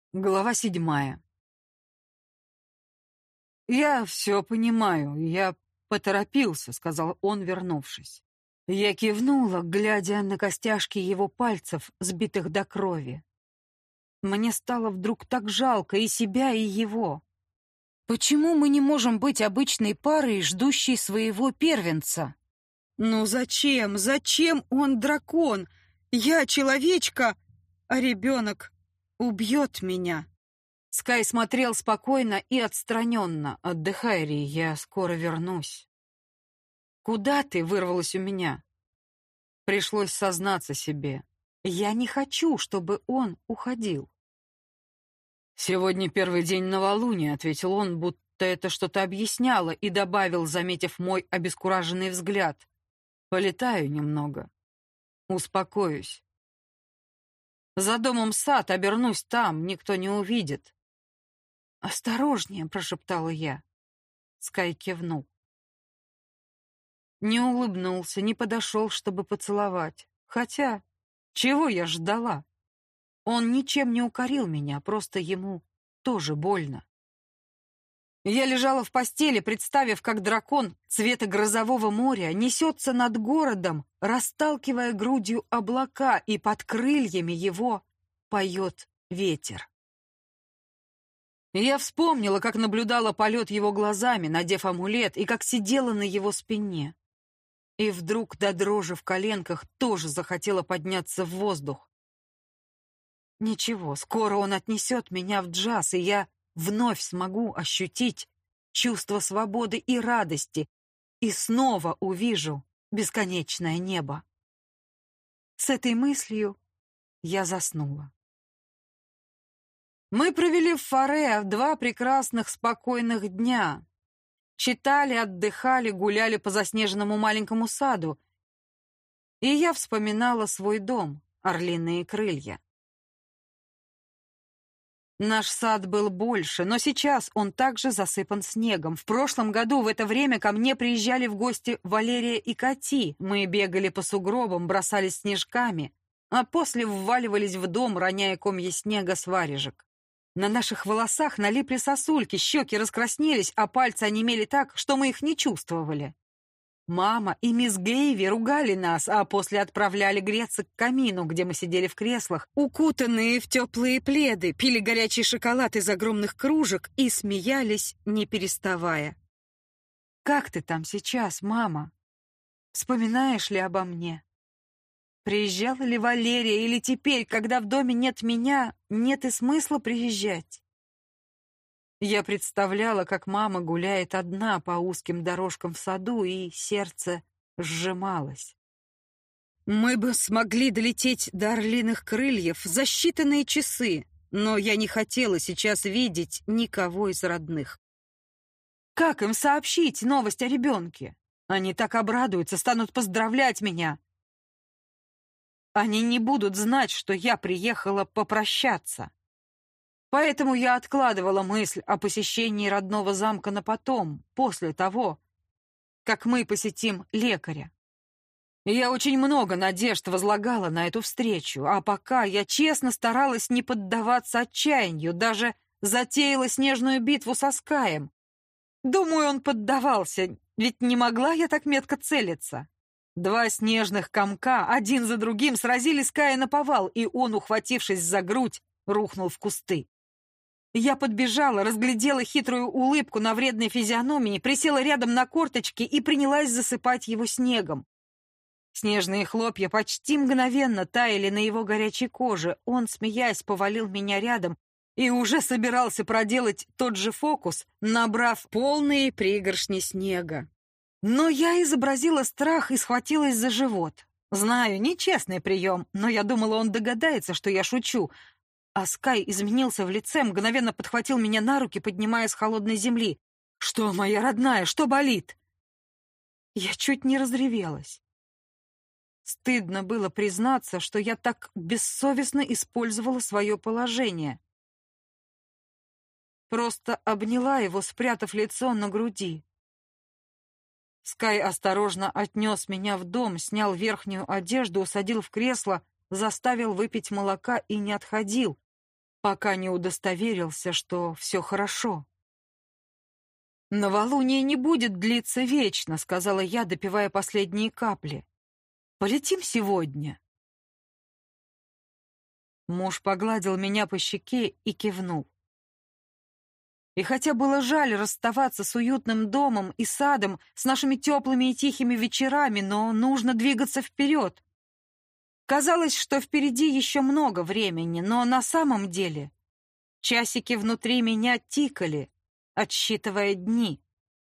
Глава 7. «Я все понимаю, я поторопился», — сказал он, вернувшись. Я кивнула, глядя на костяшки его пальцев, сбитых до крови. Мне стало вдруг так жалко и себя, и его. Почему мы не можем быть обычной парой, ждущей своего первенца? Ну зачем? Зачем он дракон? Я человечка, а ребенок убьет меня. Скай смотрел спокойно и отстраненно. «Отдыхай, Ри, я скоро вернусь». «Куда ты?» — вырвалось у меня. Пришлось сознаться себе. Я не хочу, чтобы он уходил. «Сегодня первый день новолуния», — ответил он, будто это что-то объясняло, и добавил, заметив мой обескураженный взгляд. «Полетаю немного. Успокоюсь. За домом сад, обернусь там, никто не увидит». «Осторожнее», — прошептала я. Скай кивнул. Не улыбнулся, не подошел, чтобы поцеловать. Хотя, чего я ждала? Он ничем не укорил меня, просто ему тоже больно. Я лежала в постели, представив, как дракон цвета грозового моря несется над городом, расталкивая грудью облака, и под крыльями его поет ветер. Я вспомнила, как наблюдала полет его глазами, надев амулет, и как сидела на его спине. И вдруг до дрожи в коленках тоже захотела подняться в воздух. Ничего, скоро он отнесет меня в джаз, и я вновь смогу ощутить чувство свободы и радости, и снова увижу бесконечное небо. С этой мыслью я заснула. Мы провели в Фаре 2 прекрасных спокойных дня. Читали, отдыхали, гуляли по заснеженному маленькому саду. И я вспоминала свой дом, Орлиные крылья. Наш сад был больше, но сейчас он также засыпан снегом. В прошлом году в это время ко мне приезжали в гости Валерия и Кати. Мы бегали по сугробам, бросались снежками, а после вваливались в дом, роняя комья снега с варежек. На наших волосах налипли сосульки, щеки раскраснелись, а пальцы онемели так, что мы их не чувствовали. Мама и мисс Гейви ругали нас, а после отправляли греться к камину, где мы сидели в креслах, укутанные в теплые пледы, пили горячий шоколад из огромных кружек и смеялись, не переставая. «Как ты там сейчас, мама? Вспоминаешь ли обо мне? Приезжала ли Валерия, или теперь, когда в доме нет меня, нет и смысла приезжать?» Я представляла, как мама гуляет одна по узким дорожкам в саду, и сердце сжималось. Мы бы смогли долететь до Орлиных крыльев за считанные часы, но я не хотела сейчас видеть никого из родных. Как им сообщить новость о ребенке? Они так обрадуются, станут поздравлять меня. Они не будут знать, что я приехала попрощаться. Поэтому я откладывала мысль о посещении родного замка на потом, после того, как мы посетим лекаря. Я очень много надежд возлагала на эту встречу, а пока я честно старалась не поддаваться отчаянию, даже затеяла снежную битву со Скаем. Думаю, он поддавался, ведь не могла я так метко целиться. 2 снежных комка один за другим сразили Ская наповал, и он, ухватившись за грудь, рухнул в кусты. Я подбежала, разглядела хитрую улыбку на вредной физиономии, присела рядом на корточки и принялась засыпать его снегом. Снежные хлопья почти мгновенно таяли на его горячей коже. Он, смеясь, повалил меня рядом и уже собирался проделать тот же фокус, набрав полные пригоршни снега. Но я изобразила страх и схватилась за живот. Знаю, нечестный прием, но я думала, он догадается, что я шучу. А Скай изменился в лице, мгновенно подхватил меня на руки, поднимая с холодной земли. «Что, моя родная, что болит?» Я чуть не разревелась. Стыдно было признаться, что я так бессовестно использовала свое положение. Просто обняла его, спрятав лицо на груди. Скай осторожно отнес меня в дом, снял верхнюю одежду, усадил в кресло, заставил выпить молока и не отходил, пока не удостоверился, что все хорошо. «Новолуние не будет длиться вечно», — сказала я, допивая последние капли. «Полетим сегодня». Муж погладил меня по щеке и кивнул. И хотя было жаль расставаться с уютным домом и садом, с нашими теплыми и тихими вечерами, но нужно двигаться вперед. Казалось, что впереди еще много времени, но на самом деле часики внутри меня тикали, отсчитывая дни.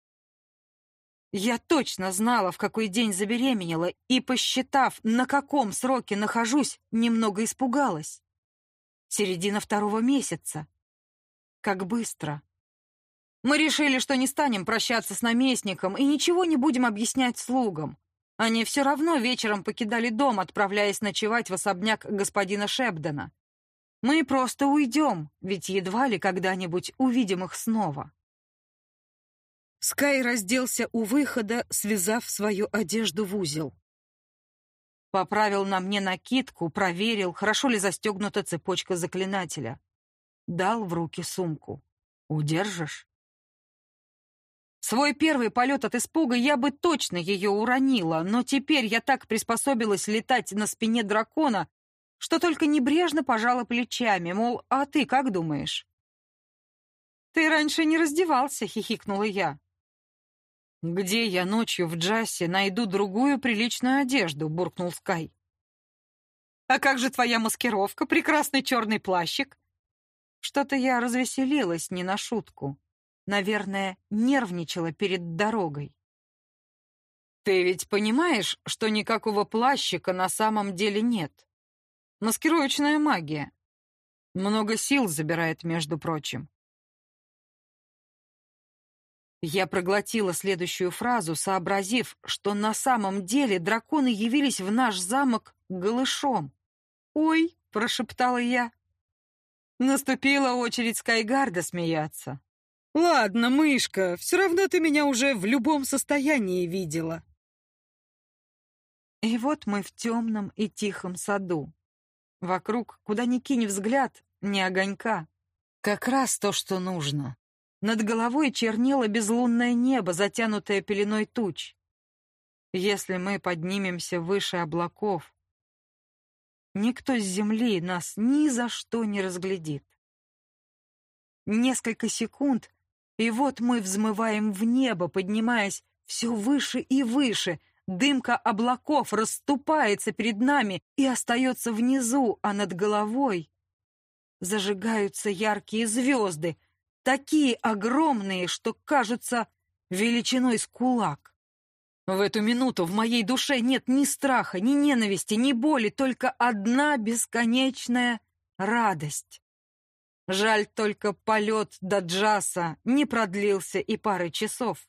Я точно знала, в какой день забеременела, и, посчитав, на каком сроке нахожусь, немного испугалась. Середина 2-го месяца. Как быстро. Мы решили, что не станем прощаться с наместником и ничего не будем объяснять слугам. Они все равно вечером покидали дом, отправляясь ночевать в особняк господина Шепдена. Мы просто уйдем, ведь едва ли когда-нибудь увидим их снова. Скай разделся у выхода, связав свою одежду в узел. Поправил на мне накидку, проверил, хорошо ли застегнута цепочка заклинателя. Дал в руки сумку. «Удержишь?» Свой первый полет от испуга я бы точно ее уронила, но теперь я так приспособилась летать на спине дракона, что только небрежно пожала плечами, мол, а ты как думаешь? «Ты раньше не раздевался», — хихикнула я. «Где я ночью в Джассе найду другую приличную одежду?» — буркнул Скай. «А как же твоя маскировка, прекрасный черный плащик?» Что-то я развеселилась не на шутку. Наверное, нервничала перед дорогой. «Ты ведь понимаешь, что никакого плащика на самом деле нет? Маскировочная магия. Много сил забирает, между прочим». Я проглотила следующую фразу, сообразив, что на самом деле драконы явились в наш замок голышом. «Ой!» — прошептала я. Наступила очередь Скайгарда смеяться. «Ладно, мышка, все равно ты меня уже в любом состоянии видела». И вот мы в темном и тихом саду. Вокруг, куда ни кинь взгляд, ни огонька. Как раз то, что нужно. Над головой чернело безлунное небо, затянутое пеленой туч. Если мы поднимемся выше облаков, никто с земли нас ни за что не разглядит. Несколько секунд, и вот мы взмываем в небо, поднимаясь все выше и выше. Дымка облаков расступается перед нами и остается внизу, а над головой зажигаются яркие звезды, такие огромные, что кажутся величиной с кулак. В эту минуту в моей душе нет ни страха, ни ненависти, ни боли, только одна бесконечная радость. Жаль, только полет до Джаса не продлился и пары часов.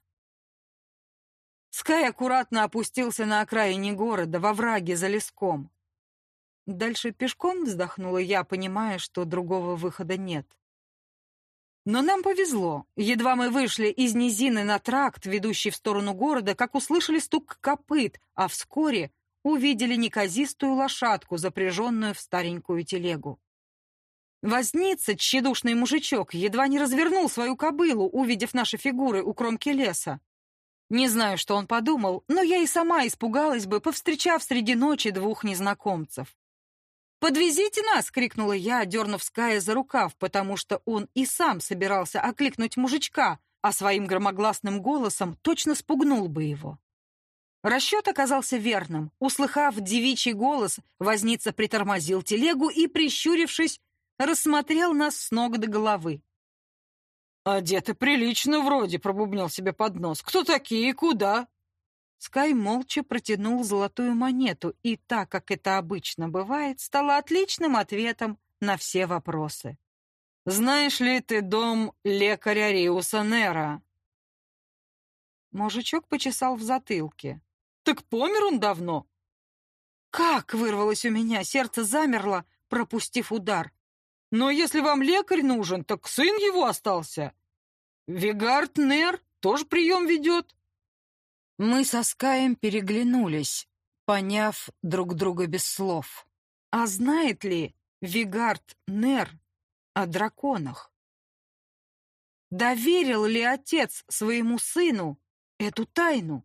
Скай аккуратно опустился на окраине города, во враге за леском. Дальше пешком, вздохнула я, понимая, что другого выхода нет. Но нам повезло. Едва мы вышли из низины на тракт, ведущий в сторону города, как услышали стук копыт, а вскоре увидели неказистую лошадку, запряженную в старенькую телегу. Возница, тщедушный мужичок, едва не развернул свою кобылу, увидев наши фигуры у кромки леса. Не знаю, что он подумал, но я и сама испугалась бы, повстречав среди ночи двух незнакомцев. «Подвезите нас!» — крикнула я, дернув Ская за рукав, потому что он и сам собирался окликнуть мужичка, а своим громогласным голосом точно спугнул бы его. Расчет оказался верным. Услыхав девичий голос, возница притормозил телегу и, прищурившись, рассмотрел нас с ног до головы. «Одеты прилично вроде», — пробубнил себе под нос. «Кто такие и куда?» Скай молча протянул золотую монету, и так, как это обычно бывает, стало отличным ответом на все вопросы. «Знаешь ли ты дом лекаря Риуса Нера?» Мужичок почесал в затылке. «Так помер он давно». «Как?» — вырвалось у меня, сердце замерло, пропустив удар. «Но если вам лекарь нужен, так сын его остался. Вигард Нер тоже прием ведет». Мы со Скаем переглянулись, поняв друг друга без слов. А знает ли Вигард Нер о драконах. Доверил ли отец своему сыну эту тайну?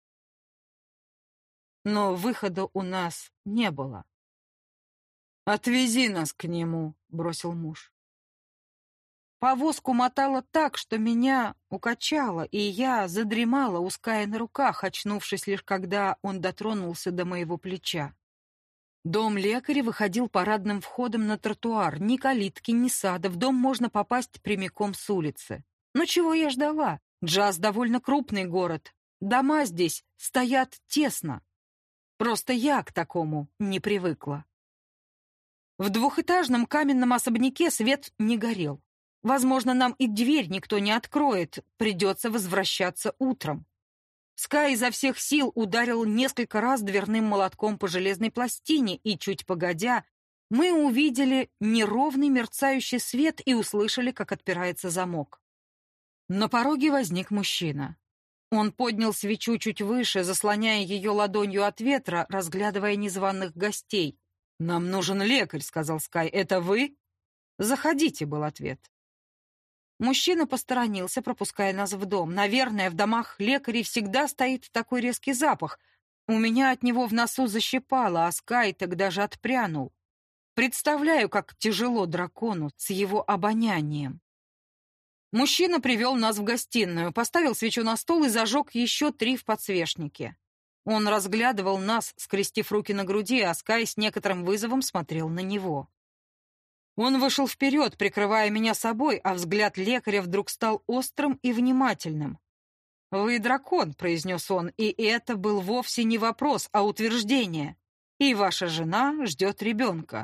Но выхода у нас не было. «Отвези нас к нему», — бросил муж. Повозку мотало так, что меня укачало, и я задремала у Ская на руках, очнувшись лишь когда он дотронулся до моего плеча. Дом лекаря выходил парадным входом на тротуар. Ни калитки, ни сада. В дом можно попасть прямиком с улицы. Но чего я ждала? Джаз довольно крупный город. Дома здесь стоят тесно. Просто я к такому не привыкла. В двухэтажном каменном особняке свет не горел. Возможно, нам и дверь никто не откроет. Придется возвращаться утром. Скай изо всех сил ударил несколько раз дверным молотком по железной пластине, и, чуть погодя, мы увидели неровный мерцающий свет и услышали, как отпирается замок. На пороге возник мужчина. Он поднял свечу чуть выше, заслоняя ее ладонью от ветра, разглядывая незваных гостей. «Нам нужен лекарь», — сказал Скай. «Это вы?» «Заходите», — был ответ. Мужчина посторонился, пропуская нас в дом. Наверное, в домах лекарей всегда стоит такой резкий запах. У меня от него в носу защипало, а Скай тогда же отпрянул. Представляю, как тяжело дракону с его обонянием. Мужчина привел нас в гостиную, поставил свечу на стол и зажег еще 3 в подсвечнике. Он разглядывал нас, скрестив руки на груди, а Скай с некоторым вызовом смотрел на него. Он вышел вперед, прикрывая меня собой, а взгляд лекаря вдруг стал острым и внимательным. «Вы дракон», — произнес он, — «и это был вовсе не вопрос, а утверждение. И ваша жена ждет ребенка».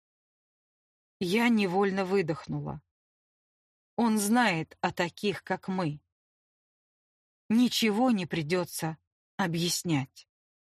Я невольно выдохнула. Он знает о таких, как мы. Ничего не придется объяснять.